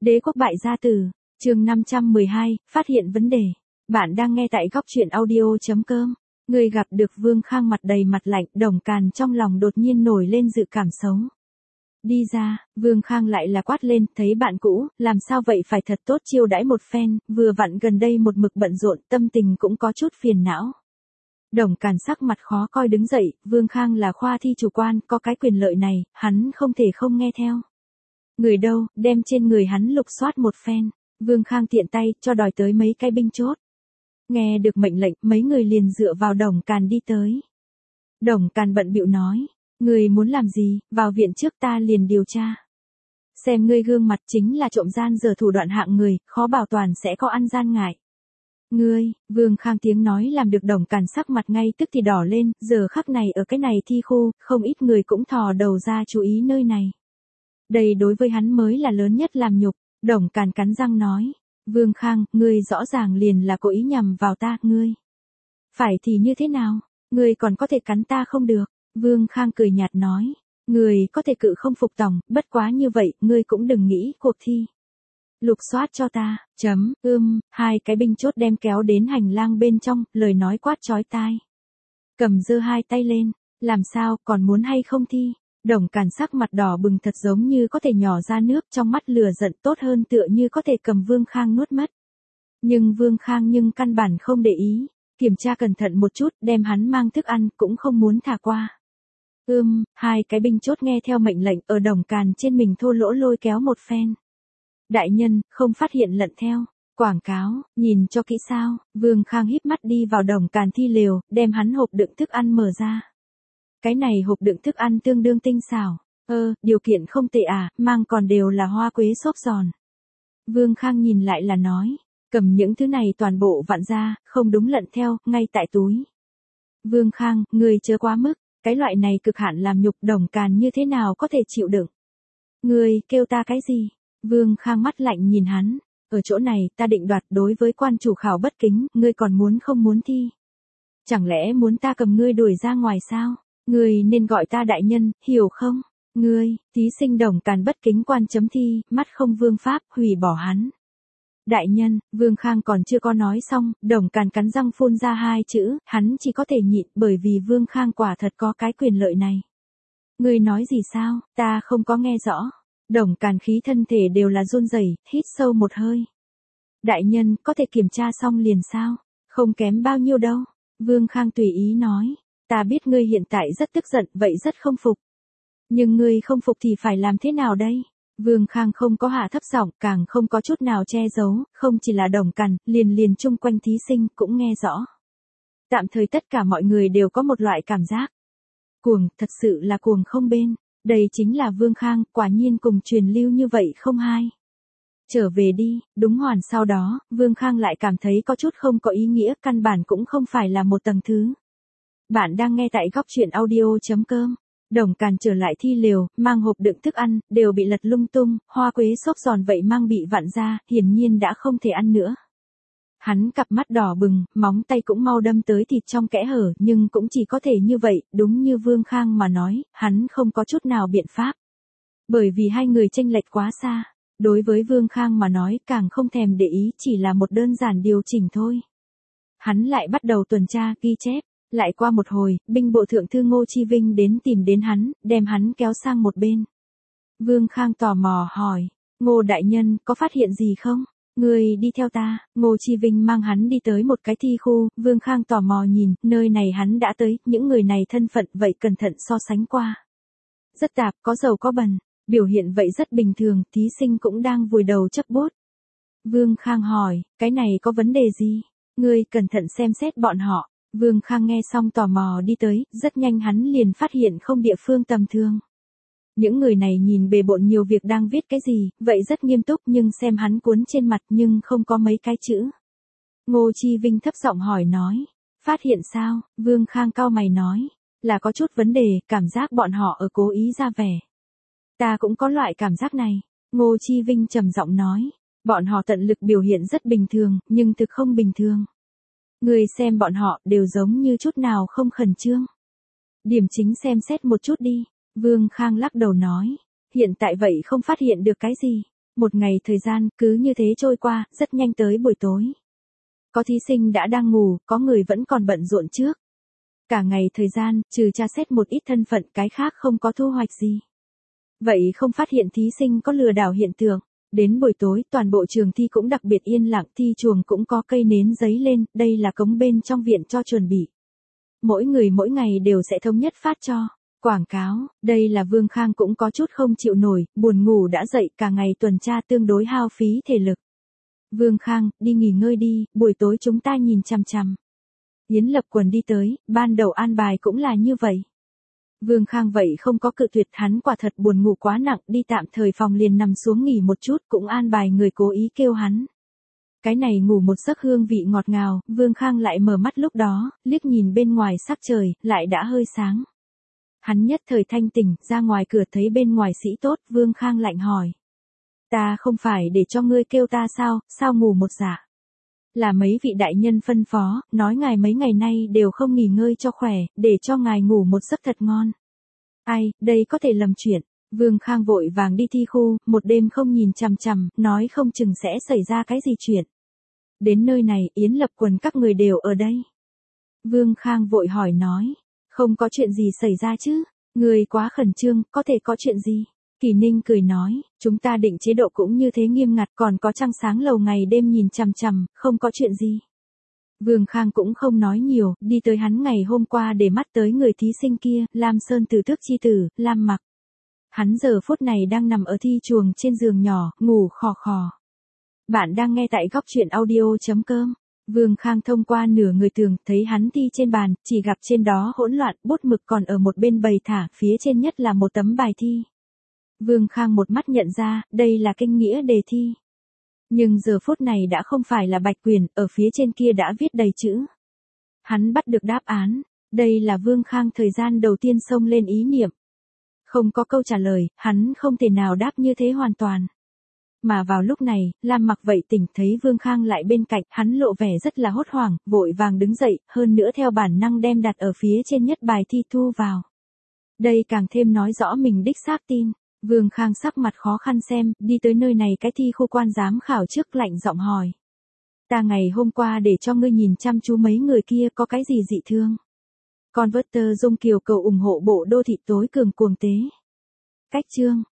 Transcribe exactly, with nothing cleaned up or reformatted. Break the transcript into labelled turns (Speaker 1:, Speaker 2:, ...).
Speaker 1: Đế quốc bại gia tử, chương năm trăm mười hai, phát hiện vấn đề. Bạn đang nghe tại góc truyện audio.com. Người gặp được Vương Khang mặt đầy mặt lạnh, Đồng Càn trong lòng đột nhiên nổi lên dự cảm xấu. Đi ra, Vương Khang lại là quát lên, thấy bạn cũ, làm sao vậy phải thật tốt chiêu đãi một phen, vừa vặn gần đây một mực bận rộn, tâm tình cũng có chút phiền não. Đồng Càn sắc mặt khó coi đứng dậy, Vương Khang là khoa thi chủ quan, có cái quyền lợi này, hắn không thể không nghe theo. Người đâu, đem trên người hắn lục soát một phen, Vương Khang tiện tay, cho đòi tới mấy cái binh chốt. Nghe được mệnh lệnh, mấy người liền dựa vào Đồng Càn đi tới. Đồng Càn bận bịu nói, người muốn làm gì, vào viện trước ta liền điều tra. Xem ngươi gương mặt chính là trộm gian giờ thủ đoạn hạng người, khó bảo toàn sẽ có ăn gian ngại. Ngươi, Vương Khang tiếng nói làm được Đồng Càn sắc mặt ngay tức thì đỏ lên, giờ khắc này ở cái này thi khu, không ít người cũng thò đầu ra chú ý nơi này. Đây đối với hắn mới là lớn nhất làm nhục, Đồng Càn cắn răng nói, Vương Khang, ngươi rõ ràng liền là cố ý nhằm vào ta, ngươi. Phải thì như thế nào, ngươi còn có thể cắn ta không được, Vương Khang cười nhạt nói, ngươi có thể cự không phục tòng, bất quá như vậy, ngươi cũng đừng nghĩ cuộc thi. Lục soát cho ta, chấm, ưm, hai cái binh chốt đem kéo đến hành lang bên trong, lời nói quát chói tai. Cầm giơ hai tay lên, làm sao, còn muốn hay không thi? Đồng Càn sắc mặt đỏ bừng thật giống như có thể nhỏ ra nước, trong mắt lửa giận tốt hơn tựa như có thể cầm Vương Khang nuốt mất. Nhưng Vương Khang nhưng căn bản không để ý, kiểm tra cẩn thận một chút, đem hắn mang thức ăn, cũng không muốn thả qua. Ưm, hai cái binh chốt nghe theo mệnh lệnh ở Đồng Càn trên mình thô lỗ lôi kéo một phen. Đại nhân, không phát hiện lận theo. Quảng cáo, nhìn cho kỹ sao, Vương Khang híp mắt đi vào Đồng Càn thi lều, đem hắn hộp đựng thức ăn mở ra. Cái này hộp đựng thức ăn tương đương tinh xảo, ơ, điều kiện không tệ à, mang còn đều là hoa quế xốp giòn. Vương Khang nhìn lại là nói, cầm những thứ này toàn bộ vặn ra, không đúng lận theo, ngay tại túi. Vương Khang, người chớ quá mức, cái loại này cực hạn làm nhục Đồng Càn như thế nào có thể chịu đựng. Người, kêu ta cái gì? Vương Khang mắt lạnh nhìn hắn, ở chỗ này ta định đoạt đối với quan chủ khảo bất kính, ngươi còn muốn không muốn thi? Chẳng lẽ muốn ta cầm ngươi đuổi ra ngoài sao? Ngươi nên gọi ta đại nhân, hiểu không? Ngươi, thí sinh Đồng Càn bất kính quan chấm thi, mắt không vương pháp, hủy bỏ hắn. Đại nhân, Vương Khang còn chưa có nói xong, Đồng Càn cắn răng phun ra hai chữ, hắn chỉ có thể nhịn bởi vì Vương Khang quả thật có cái quyền lợi này. Ngươi nói gì sao, ta không có nghe rõ. Đồng Càn khí thân thể đều là run rẩy, hít sâu một hơi. Đại nhân, có thể kiểm tra xong liền sao? Không kém bao nhiêu đâu. Vương Khang tùy ý nói. Ta biết ngươi hiện tại rất tức giận, vậy rất không phục. Nhưng ngươi không phục thì phải làm thế nào đây? Vương Khang không có hạ thấp giọng, càng không có chút nào che giấu, không chỉ là Đồng Càn, liền liền chung quanh thí sinh cũng nghe rõ. Tạm thời tất cả mọi người đều có một loại cảm giác. Cuồng, thật sự là cuồng không bên. Đây chính là Vương Khang, quả nhiên cùng truyền lưu như vậy không hay. Trở về đi, đúng hoàn sau đó, Vương Khang lại cảm thấy có chút không có ý nghĩa, căn bản cũng không phải là một tầng thứ. Bạn đang nghe tại góc truyện audio.com. Đồng Càn trở lại thi lều, mang hộp đựng thức ăn, đều bị lật lung tung, hoa quế xốp giòn vậy mang bị vặn ra, hiển nhiên đã không thể ăn nữa. Hắn cặp mắt đỏ bừng, móng tay cũng mau đâm tới thịt trong kẽ hở, nhưng cũng chỉ có thể như vậy, đúng như Vương Khang mà nói, hắn không có chút nào biện pháp. Bởi vì hai người chênh lệch quá xa, đối với Vương Khang mà nói càng không thèm để ý, chỉ là một đơn giản điều chỉnh thôi. Hắn lại bắt đầu tuần tra, ghi chép, lại qua một hồi, binh bộ thượng thư Ngô Chi Vinh đến tìm đến hắn, đem hắn kéo sang một bên. Vương Khang tò mò hỏi, Ngô đại nhân, có phát hiện gì không? Người đi theo ta, Ngô Chi Vinh mang hắn đi tới một cái thi khu, Vương Khang tò mò nhìn, nơi này hắn đã tới, những người này thân phận vậy cẩn thận so sánh qua. Rất tạp, có giàu có bần, biểu hiện vậy rất bình thường, thí sinh cũng đang vùi đầu chấp bút. Vương Khang hỏi, cái này có vấn đề gì? Ngươi cẩn thận xem xét bọn họ. Vương Khang nghe xong tò mò đi tới, rất nhanh hắn liền phát hiện không địa phương tầm thường. Những người này nhìn bề bộn nhiều việc đang viết cái gì, vậy rất nghiêm túc nhưng xem hắn cuốn trên mặt nhưng không có mấy cái chữ. Ngô Chi Vinh thấp giọng hỏi nói, phát hiện sao? Vương Khang cau mày nói, là có chút vấn đề, cảm giác bọn họ ở cố ý ra vẻ. Ta cũng có loại cảm giác này, Ngô Chi Vinh trầm giọng nói, bọn họ tận lực biểu hiện rất bình thường, nhưng thực không bình thường. Người xem bọn họ đều giống như chút nào không khẩn trương. Điểm chính xem xét một chút đi. Vương Khang lắc đầu nói. Hiện tại vậy không phát hiện được cái gì. Một ngày thời gian cứ như thế trôi qua, rất nhanh tới buổi tối. Có thí sinh đã đang ngủ, có người vẫn còn bận rộn trước. Cả ngày thời gian, trừ tra xét một ít thân phận, cái khác không có thu hoạch gì. Vậy không phát hiện thí sinh có lừa đảo hiện tượng. Đến buổi tối, toàn bộ trường thi cũng đặc biệt yên lặng, thi chuồng cũng có cây nến giấy lên, đây là cống bên trong viện cho chuẩn bị. Mỗi người mỗi ngày đều sẽ thống nhất phát cho quảng cáo, đây là Vương Khang cũng có chút không chịu nổi, buồn ngủ đã dậy, cả ngày tuần tra tương đối hao phí thể lực. Vương Khang, đi nghỉ ngơi đi, buổi tối chúng ta nhìn chằm chằm. Yến Lập Quần đi tới, ban đầu an bài cũng là như vậy. Vương Khang vậy không có cự tuyệt, hắn quả thật buồn ngủ quá nặng, đi tạm thời phòng liền nằm xuống nghỉ một chút, cũng an bài người cố ý kêu hắn. Cái này ngủ một giấc hương vị ngọt ngào, Vương Khang lại mở mắt lúc đó, liếc nhìn bên ngoài sắc trời, lại đã hơi sáng. Hắn nhất thời thanh tỉnh, ra ngoài cửa thấy bên ngoài sĩ tốt, Vương Khang lạnh hỏi. Ta không phải để cho ngươi kêu ta sao, sao ngủ một dạ? Là mấy vị đại nhân phân phó, nói ngài mấy ngày nay đều không nghỉ ngơi cho khỏe, để cho ngài ngủ một giấc thật ngon. Ai, đây có thể lầm chuyện. Vương Khang vội vàng đi thi khu, một đêm không nhìn chằm chằm, nói không chừng sẽ xảy ra cái gì chuyện. Đến nơi này, Yến Lập Quần các người đều ở đây. Vương Khang vội hỏi nói, không có chuyện gì xảy ra chứ, người quá khẩn trương, có thể có chuyện gì? Kỳ Ninh cười nói, chúng ta định chế độ cũng như thế nghiêm ngặt, còn có trăng sáng lầu ngày đêm nhìn chằm chằm, không có chuyện gì. Vương Khang cũng không nói nhiều, đi tới hắn ngày hôm qua để mắt tới người thí sinh kia, Lam Sơn Tử Tước chi tử, Lam Mặc. Hắn giờ phút này đang nằm ở thi chuồng trên giường nhỏ, ngủ khò khò. Bạn đang nghe tại góc truyện audio.com. Vương Khang thông qua nửa người tường, thấy hắn thi trên bàn, chỉ gặp trên đó hỗn loạn, bút mực còn ở một bên bày thả, phía trên nhất là một tấm bài thi. Vương Khang một mắt nhận ra, đây là kinh nghĩa đề thi. Nhưng giờ phút này đã không phải là bạch quyển, ở phía trên kia đã viết đầy chữ. Hắn bắt được đáp án, đây là Vương Khang thời gian đầu tiên xông lên ý niệm. Không có câu trả lời, hắn không thể nào đáp như thế hoàn toàn. Mà vào lúc này, Lam Mặc vậy tỉnh thấy Vương Khang lại bên cạnh, hắn lộ vẻ rất là hốt hoảng, vội vàng đứng dậy, hơn nữa theo bản năng đem đặt ở phía trên nhất bài thi thu vào. Đây càng thêm nói rõ mình đích xác tin. Vương Khang sắc mặt khó khăn xem, đi tới nơi này cái thi khu quan giám khảo trước lạnh giọng hỏi. Ta ngày hôm qua để cho ngươi nhìn chăm chú mấy người kia có cái gì dị thương. Converter Dung Kiều cầu ủng hộ bộ đô thị tối cường cuồng tế. Cách chương.